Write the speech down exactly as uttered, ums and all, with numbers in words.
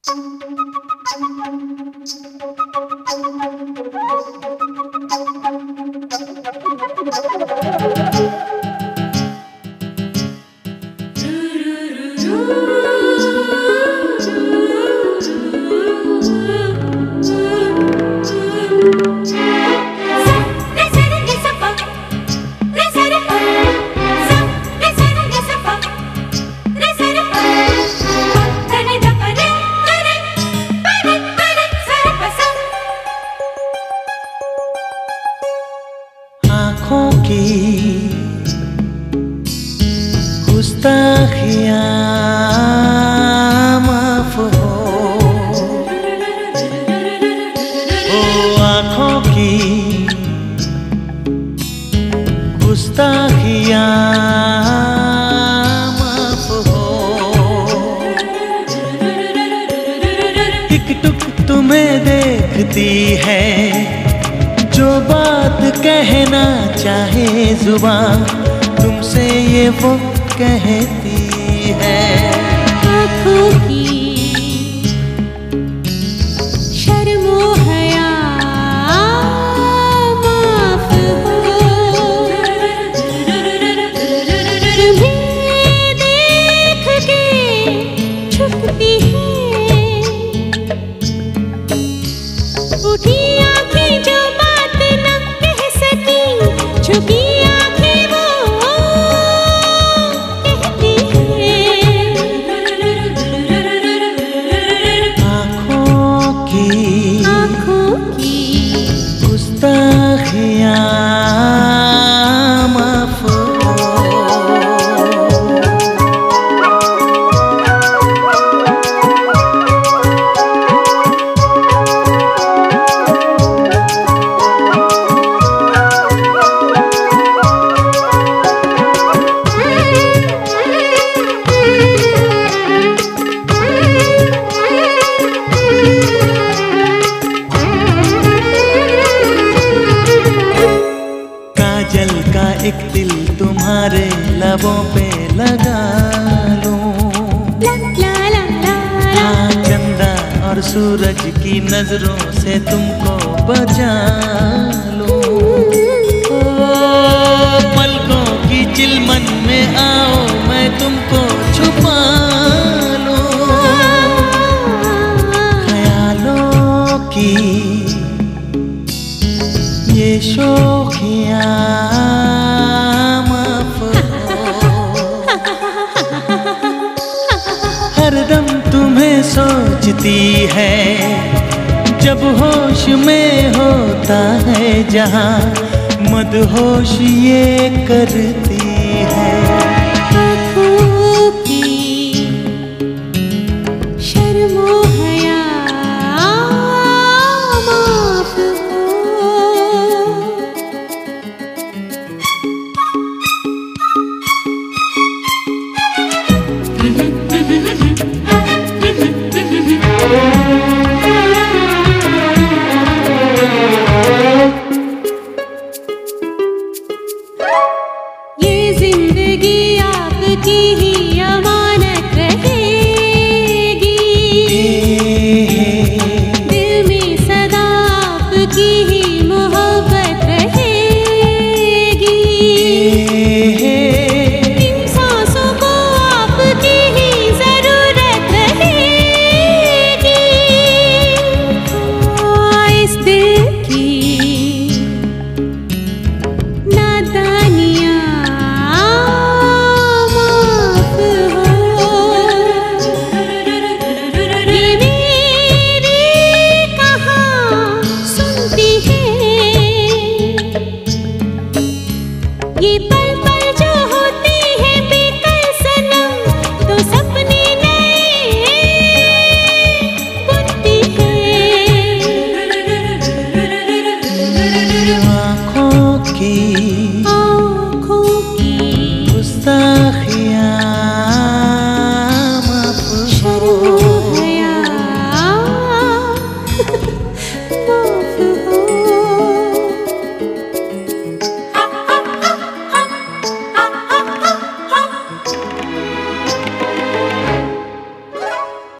आँखों की गुस्ताखियाँ माफ हो, ओ आँखों की गुस्ताखियाँ माफ हो। एक टुक तुम्हें देखती है, जो बात कहना चाहे जुबान तुमसे ये वो कहती है। आँखों की शर्मो हया माफ हो, तुम्हें देख के झुकती है, उठी आँखें जो बात न कह सकी, झुकी आँखें वो कहती है। आँखों की आँखों की गुस्ताखियाँ माफ हो। काजल का एक दिल तुम्हारे लबों पे लगा लूं, हाँ चंदा और सूरज की नजरों से तुमको बचा लूं। ओ पलकों की चिलमन में आओ मैं तुमको छुपा लूं, ख्यालों की ये शोखियाँ माफ हो। हरदम तुम्हें सोचती है, जब होश में होता है जहाँ मदहोश ये करती है। आँखों की शर्मो है